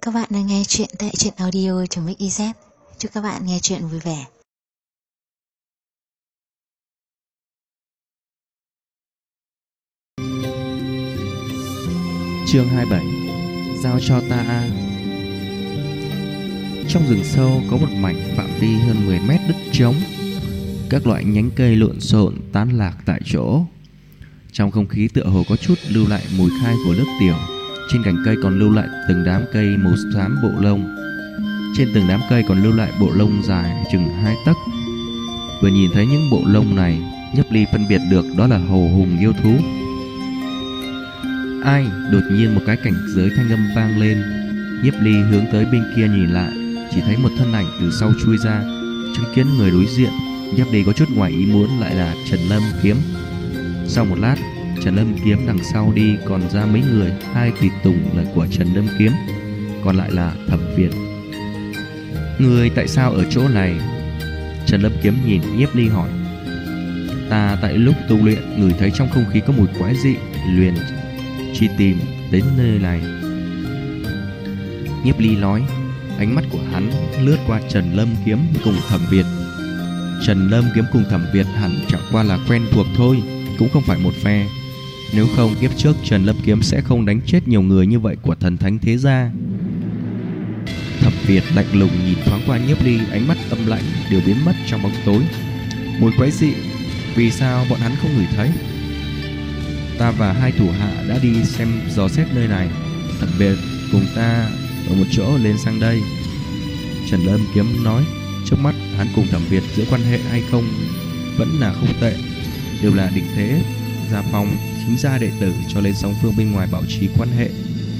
Các bạn đang nghe chuyện tại truyện audio.mix.iz. Chúc các bạn nghe chuyện vui vẻ. Chương 27. Giao cho ta a. Trong rừng sâu có một mảnh phạm vi hơn 10 mét đất trống. Các loại nhánh cây lộn xộn tán lạc tại chỗ. Trong không khí tựa hồ có chút lưu lại mùi khai của nước tiểu. Trên cành cây còn lưu lại từng đám cây màu xám bộ lông. Trên từng đám cây còn lưu lại bộ lông dài chừng 2 tấc. Vừa nhìn thấy những bộ lông này, Nhiếp Ly phân biệt được đó là hồ hùng yêu thú. Ai? Đột nhiên một cái cảnh giới thanh âm vang lên. Nhiếp Ly hướng tới bên kia nhìn lại, chỉ thấy một thân ảnh từ sau chui ra. Chứng kiến người đối diện, Nhiếp Ly có chút ngoài ý muốn lại là Trần Lâm Kiếm. Sau một lát, Trần Lâm Kiếm đằng sau đi còn ra mấy người, 2 tùy tùng là của Trần Lâm Kiếm, còn lại là Thẩm Việt. Người tại sao ở chỗ này? Trần Lâm Kiếm nhìn Nhiếp Ly hỏi. Ta tại lúc tu luyện ngửi thấy trong không khí có mùi quái dị, liền truy tìm đến nơi này. Nhiếp Ly nói. Ánh mắt của hắn lướt qua Trần Lâm Kiếm cùng Thẩm Việt. Trần Lâm Kiếm cùng Thẩm Việt hẳn chẳng qua là quen thuộc thôi, cũng không phải một phe. Nếu không kiếp trước Trần Lâm Kiếm sẽ không đánh chết nhiều người như vậy của thần thánh thế gia. Thẩm Việt lạnh lùng nhìn thoáng qua Nhiếp Ly, ánh mắt âm lạnh đều biến mất trong bóng tối. Mùi quái dị, vì sao bọn hắn không ngửi thấy? Ta và 2 thủ hạ đã đi xem dò xét nơi này. Thẩm Việt cùng ta ở một chỗ lên sang đây. Trần Lâm Kiếm nói. Trước mắt hắn cùng Thẩm Việt giữa quan hệ hay không vẫn là không tệ, đều là đỉnh thế gia phong, chính gia đệ tử, cho nên song phương bên ngoài bảo trì quan hệ.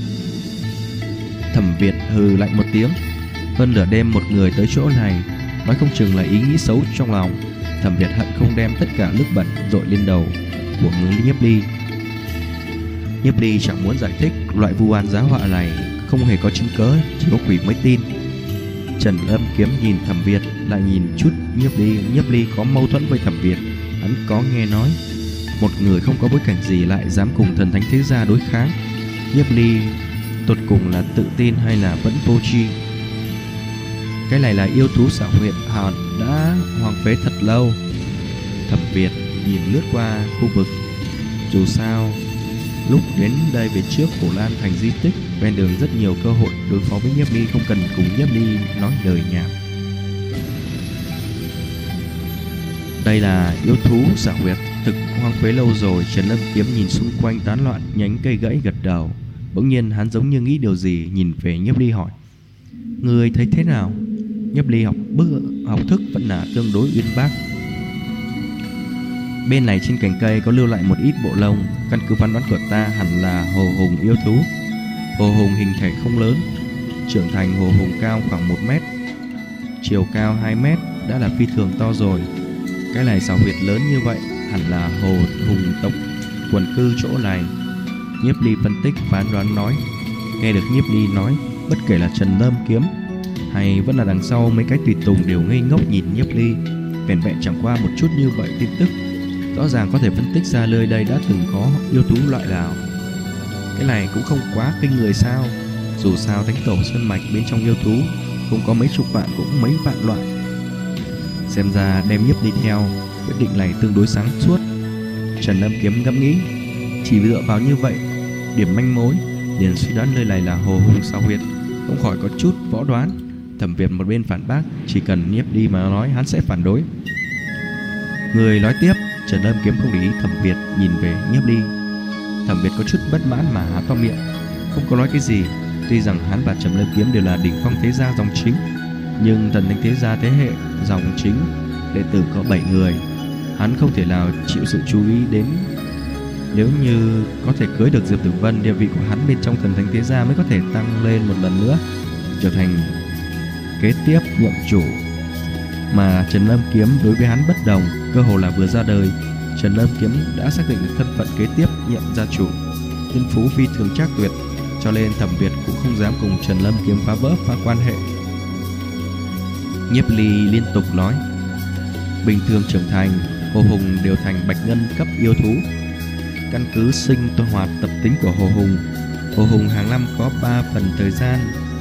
Thẩm Việt hừ lạnh một tiếng. Hơn nửa đêm một người tới chỗ này, nói không chừng là ý nghĩ xấu trong lòng. Thẩm Việt hận không đem tất cả nước bẩn dội lên đầu của người Nhiếp Ly. Nhiếp Ly chẳng muốn giải thích loại vu oan giá họa này không hề có chứng cớ, chỉ có quỷ mới tin. Trần Lâm Kiếm nhìn Thẩm Việt, lại nhìn chút Nhiếp Ly. Nhiếp Ly có mâu thuẫn với Thẩm Việt. Hắn có nghe nói một người không có bối cảnh gì lại dám cùng thần thánh thế gia đối kháng. Nhiếp Ly tột cùng là tự tin hay là vẫn vô tri? Cái này là yêu thú xảo huyệt hòn đã hoang phế thật lâu. Thẩm Việt nhìn lướt qua khu vực. Dù sao lúc đến đây về trước Cổ Lan thành di tích, ven đường rất nhiều cơ hội đối phó với Nhiếp Ly, không cần cùng Nhiếp Ly nói lời nhảm. Đây là yêu thú xảo huyệt thực hoang phế lâu rồi. Trần Lâm Kiếm nhìn xung quanh tán loạn nhánh cây gãy, gật đầu. Bỗng nhiên hắn giống như nghĩ điều gì, nhìn về Nhiếp Ly hỏi. Người thấy thế nào? Nhiếp Ly học thức vẫn là tương đối uyên bác. Bên này trên cành cây có lưu lại một ít bộ lông. Căn cứ phán đoán của ta hẳn là hồ hùng yêu thú. Hồ hùng hình thể không lớn, trưởng thành hồ hùng cao khoảng 1 mét, chiều cao 2 mét, đã là phi thường to rồi. Cái này xảo huyệt lớn như vậy hẳn là hồ hùng tộc quần cư chỗ này. Nhiếp Ly phân tích phán đoán nói. Nghe được Nhiếp Ly nói, bất kể là Trần Lâm Kiếm hay vẫn là đằng sau mấy cái tùy tùng đều ngây ngốc nhìn Nhiếp Ly. Vẻn vẹn chẳng qua một chút như vậy tin tức, rõ ràng có thể phân tích ra nơi đây đã từng có yêu thú loại nào. Cái này cũng không quá kinh người sao? Dù sao thánh tổ sơn mạch bên trong yêu thú cũng có mấy chục vạn, cũng mấy vạn loại. Xem ra đem Nhiếp Ly theo, quyết định này tương đối sáng suốt. Trần Lâm Kiếm ngẫm nghĩ, chỉ dựa vào như vậy điểm manh mối liền suy đoán nơi này là hồ hùng xảo huyệt, không khỏi có chút võ đoán. Thẩm Việt một bên phản bác, chỉ cần Nhiếp Ly mà nói hắn sẽ phản đối. Người nói tiếp. Trần Lâm Kiếm không để ý Thẩm Việt, nhìn về Nhiếp Ly. Thẩm Việt có chút bất mãn mà há to miệng, không có nói cái gì. Tuy rằng hắn và Trần Lâm Kiếm đều là đỉnh phong thế gia dòng chính, nhưng thần thánh thế gia thế hệ dòng chính đệ tử có 7 người, hắn không thể nào chịu sự chú ý đến. Nếu như có thể cưới được Diệp Tử Vân, địa vị của hắn bên trong thần thánh thế gia mới có thể tăng lên một lần nữa, trở thành kế tiếp nhậm chủ. Mà Trần Lâm Kiếm đối với hắn bất đồng, cơ hồ là vừa ra đời, Trần Lâm Kiếm đã xác định được thân phận kế tiếp nhiệm gia chủ, thiên phú phi thường trác tuyệt, cho nên Thẩm Việt cũng không dám cùng Trần Lâm Kiếm phá quan hệ. Nhiếp Ly liên tục nói. Bình thường trưởng thành, hồ hùng đều thành bạch ngân cấp yêu thú. Căn cứ sinh hoạt tập tính của hồ hùng hàng năm có 3 phần thời gian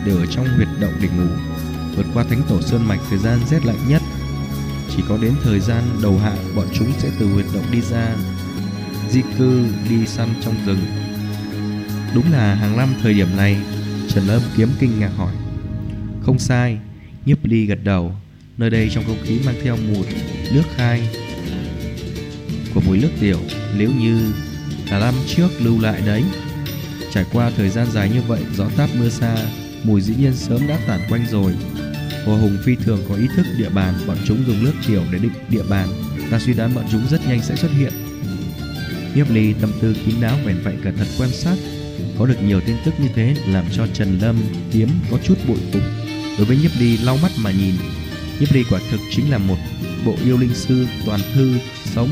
đều ở trong huyệt động để ngủ. Vượt qua thánh tổ sơn mạch thời gian rét lạnh nhất, chỉ có đến thời gian đầu hạ bọn chúng sẽ từ huyệt động đi ra, di cư đi săn trong rừng. Đúng là hàng năm thời điểm này. Trần Lâm Kiếm kinh ngạc hỏi. Không sai, Nhiếp Ly gật đầu. Nơi đây trong không khí mang theo mùi nước khai của mùi nước tiểu, nếu như là năm trước lưu lại đấy. Trải qua thời gian dài như vậy, gió táp mưa xa, mùi dĩ nhiên sớm đã tản quanh rồi. Hồ Hùng phi thường có ý thức địa bàn, bọn chúng dùng nước tiểu để định địa bàn. Ta suy đoán bọn chúng rất nhanh sẽ xuất hiện. Nhiếp Ly tâm tư kín đáo bèn vậy cẩn thận quan sát. Có được nhiều tin tức như thế làm cho Trần Lâm Kiếm có chút bội phục. Đối với Nhiếp Ly lau mắt mà nhìn, Nhiếp Ly quả thực chính là một bộ yêu linh sư toàn thư sống.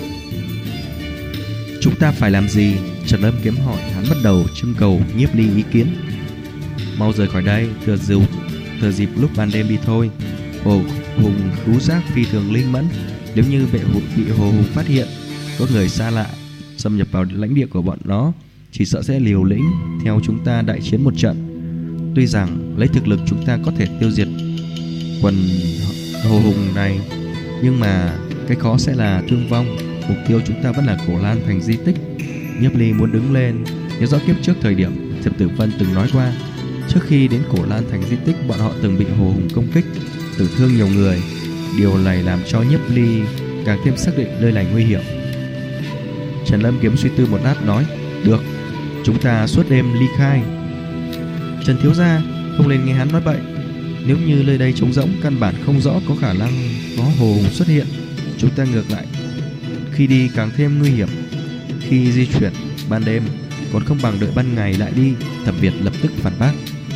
Chúng ta phải làm gì? Trần Lâm Kiếm hỏi. Hắn bắt đầu trưng cầu Nhiếp Ly ý kiến. Mau rời khỏi đây, thừa dịp lúc ban đêm đi thôi. Hồ Hùng khứu giác phi thường linh mẫn. Nếu như bị Hồ Hùng phát hiện có người xa lạ xâm nhập vào lãnh địa của bọn nó, chỉ sợ sẽ liều lĩnh theo chúng ta đại chiến một trận. Tuy rằng lấy thực lực chúng ta có thể tiêu diệt quần Hồ Hùng này, nhưng mà cái khó sẽ là thương vong. Mục tiêu chúng ta vẫn là Cổ Lan thành di tích. Nhiếp Ly muốn đứng lên, nhớ rõ kiếp trước thời điểm Diệp Tử Vân từng nói qua, trước khi đến Cổ Lan thành di tích, bọn họ từng bị Hồ Hùng công kích, tử thương nhiều người. Điều này làm cho Nhiếp Ly càng thêm xác định nơi này nguy hiểm. Trần Lâm Kiếm suy tư một lát nói. Được, chúng ta suốt đêm ly khai. Trần thiếu gia, không nên nghe hắn nói bậy. Nếu như nơi đây trống rỗng, căn bản không rõ có khả năng có Hồ Hùng xuất hiện. Chúng ta ngược lại, khi đi càng thêm nguy hiểm. Khi di chuyển ban đêm còn không bằng đợi ban ngày lại đi. Thẩm Việt lập tức phản bác.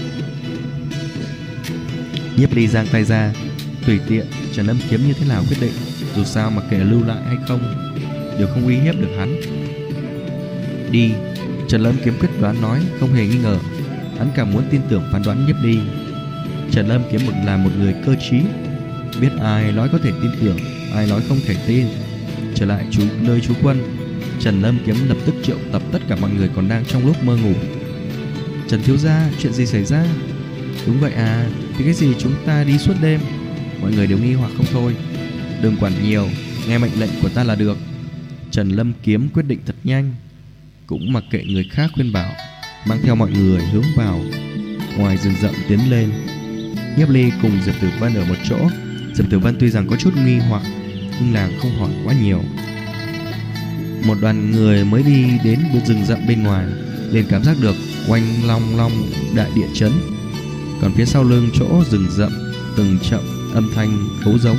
Nhiếp Ly giang tay ra. Tùy tiện Trần Lâm Kiếm như thế nào quyết định. Dù sao mà kể lưu lại hay không đều không uy hiếp được hắn. Đi. Trần Lâm Kiếm quyết đoán nói, không hề nghi ngờ. Hắn càng muốn tin tưởng phán đoán Nhiếp Ly. Trần Lâm Kiếm là một người cơ trí, biết ai nói có thể tin tưởng, ai nói không thể tin. Trở lại nơi trú quân, Trần Lâm Kiếm lập tức triệu tập tất cả mọi người còn đang trong lúc mơ ngủ. Trần thiếu gia, chuyện gì xảy ra? Đúng vậy à, thì cái gì chúng ta đi suốt đêm? Mọi người đều nghi hoặc không thôi. Đừng quản nhiều, nghe mệnh lệnh của ta là được. Trần Lâm Kiếm quyết định thật nhanh, cũng mặc kệ người khác khuyên bảo, mang theo mọi người hướng vào ngoài rừng rậm tiến lên. Nhiếp Ly cùng Diệp Tử Vân ở một chỗ. Diệp Tử Vân tuy rằng có chút nghi hoặc, nhưng nàng không hỏi quá nhiều. Một đoàn người mới đi đến rừng rậm bên ngoài, liền cảm giác được oanh long long đại địa chấn. Còn phía sau lưng chỗ rừng rậm, từng chậm âm thanh khấu giống.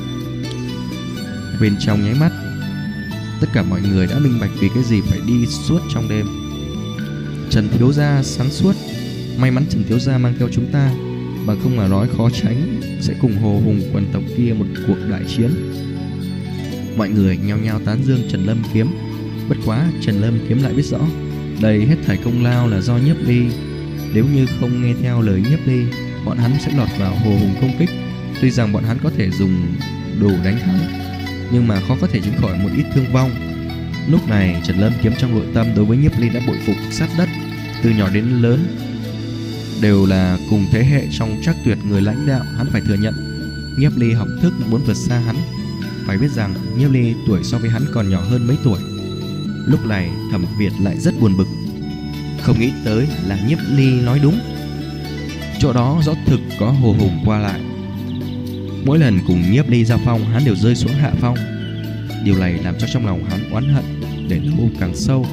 Bên trong nháy mắt, tất cả mọi người đã minh bạch vì cái gì phải đi suốt trong đêm. Trần thiếu gia sáng suốt, may mắn Trần thiếu gia mang theo chúng ta, bằng không mà nói khó tránh sẽ cùng Hồ Hùng quần tộc kia một cuộc đại chiến. Mọi người nhao nhao tán dương Trần Lâm Kiếm. Bất quá Trần Lâm Kiếm lại biết rõ đây hết thảy công lao là do Nhiếp Ly. Nếu như không nghe theo lời Nhiếp Ly, bọn hắn sẽ lọt vào Hồ Hùng công kích. Tuy rằng bọn hắn có thể dùng đủ đánh thắng, nhưng mà khó có thể tránh khỏi một ít thương vong. Lúc này Trần Lâm Kiếm trong nội tâm đối với Nhiếp Ly đã bội phục sát đất. Từ nhỏ đến lớn đều là cùng thế hệ trong Trác Tuyệt người lãnh đạo, hắn phải thừa nhận Nhiếp Ly học thức muốn vượt xa hắn. Phải biết rằng Nhiếp Ly tuổi so với hắn còn nhỏ hơn mấy tuổi. Lúc này Thẩm Việt lại rất buồn bực, không nghĩ tới là Nhiếp Ly nói đúng. Chỗ đó rõ thực có Hồ Hùng qua lại. Mỗi lần cùng Nhiếp Ly giao phong, hắn đều rơi xuống hạ phong. Điều này làm cho trong lòng hắn oán hận để lâu càng sâu.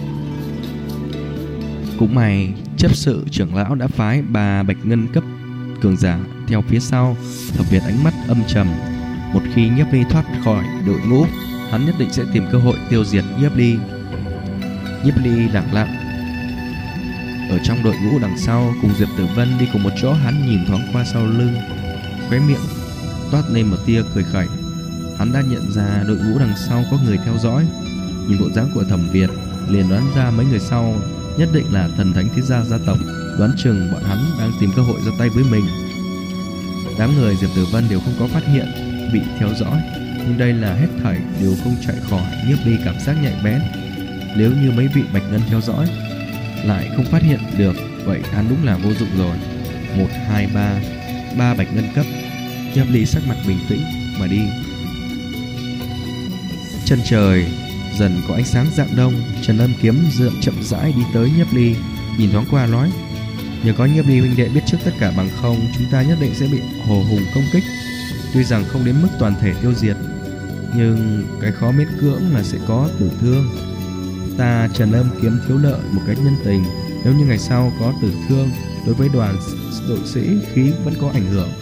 Cũng may chấp sự trưởng lão đã phái 3 bạch ngân cấp cường giả theo phía sau. Thẩm Việt ánh mắt âm trầm. Một khi Nhiếp Ly thoát khỏi đội ngũ, hắn nhất định sẽ tìm cơ hội tiêu diệt Nhiếp Ly. Nhiếp Ly lặng lặng ở trong đội ngũ đằng sau, cùng Diệp Tử Vân đi cùng một chỗ. Hắn nhìn thoáng qua sau lưng, khóe miệng toát lên một tia cười khẩy. Hắn đã nhận ra đội ngũ đằng sau có người theo dõi. Nhìn bộ dáng của Thẩm Việt, liền đoán ra mấy người sau nhất định là thần thánh thế gia gia tộc. Đoán chừng bọn hắn đang tìm cơ hội ra tay với mình. Đám người Diệp Tử Vân đều không có phát hiện bị theo dõi, nhưng đây là hết thảy đều không chạy khỏi Nhiếp Ly cảm giác nhạy bén. Nếu như mấy vị bạch ngân theo dõi lại không phát hiện được, vậy hắn đúng là vô dụng rồi. 1, 2, 3, 3 bạch ngân cấp. Nhiếp Ly sắc mặt bình tĩnh mà đi. Chân trời dần có ánh sáng rạng đông. Trần Âm Kiếm dựa chậm rãi đi tới Nhiếp Ly, nhìn thoáng qua nói: nhờ có Nhiếp Ly huynh đệ biết trước tất cả, bằng không chúng ta nhất định sẽ bị Hồ Hùng công kích. Tuy rằng không đến mức toàn thể tiêu diệt, nhưng cái khó miễn cưỡng là sẽ có tử thương. Ta Trần Âm Kiếm thiếu nợ một cái nhân tình, nếu như ngày sau có tử thương, đối với đoàn đội sĩ khí vẫn có ảnh hưởng.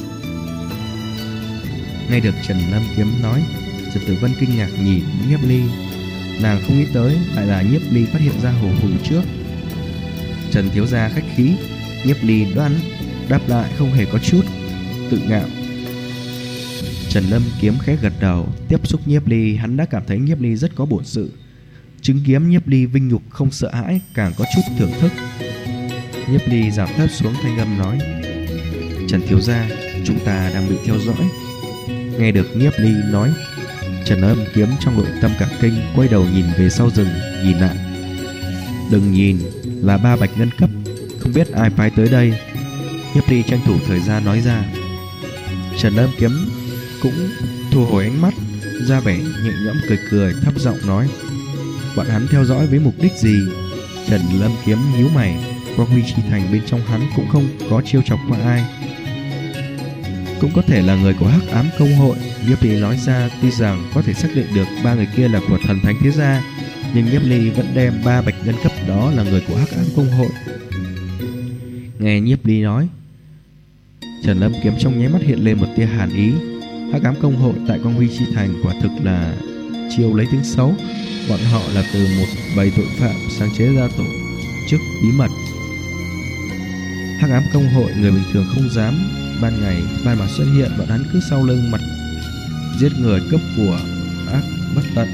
Nghe được Trần Âm Kiếm nói, Trần Tử Vân kinh ngạc nhìn Nhiếp Ly. Nàng không nghĩ tới lại là Nhiếp Ly phát hiện ra Hồ Hùng trước. Trần thiếu gia khách khí. Nhiếp Ly đoán đáp lại không hề có chút tự ngạo. Trần Âm Kiếm khẽ gật đầu. Tiếp xúc Nhiếp Ly, hắn đã cảm thấy Nhiếp Ly rất có bổn sự. Chứng kiến Nhiếp Ly vinh nhục không sợ hãi, càng có chút thưởng thức. Nhiếp Ly giảm thấp xuống thanh âm nói: Trần thiếu gia, chúng ta đang bị theo dõi. Nghe được Nhiếp Ly nói, Trần Âm Kiếm trong nội tâm cả kinh, quay đầu nhìn về sau rừng, nhìn lại. Đừng nhìn, là 3 bạch ngân cấp, không biết ai phái tới đây. Nhiếp Ly tranh thủ thời gian nói ra. Trần Âm Kiếm cũng thu hồi ánh mắt, ra vẻ nhẹ nhõm cười cười, thấp giọng nói: bọn hắn theo dõi với mục đích gì? Trần Lâm Kiếm nhíu mày. Quang Huy Chi Thành bên trong hắn cũng không có chiêu chọc qua ai, cũng có thể là người của Hắc Ám Công Hội. Nhiếp Ly nói ra. Tuy rằng có thể xác định được 3 người kia là của Thần Thánh Thế Gia, nhưng Nhiếp Ly vẫn đem 3 bạch ngân cấp đó là người của Hắc Ám Công Hội. Nghe Nhiếp Ly nói, Trần Lâm Kiếm trong nháy mắt hiện lên một tia hàn ý. Hắc Ám Công Hội tại Quang Huy Chi Thành quả thực là chiêu lấy tiếng xấu. Bọn họ là từ một bầy tội phạm sáng chế ra tổ chức bí mật. Hắc Ám Công Hội người bình thường không dám ban ngày ban mặt xuất hiện, bọn hắn cứ sau lưng mặt giết người cướp của, ác bất tận,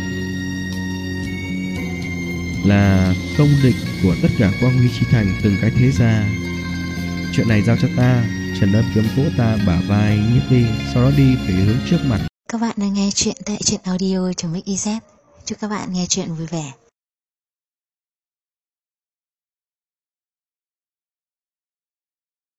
là công địch của tất cả Quang Huy Chi Thành từng cái thế gia. Chuyện này giao cho ta. Trần Âm Kiếm vỗ ta bả vai Nhiếp Ly, sau đó đi về hướng trước mặt. Các bạn đang nghe chuyện tại truyện audio.mix.iz. Chúc các bạn nghe chuyện vui vẻ.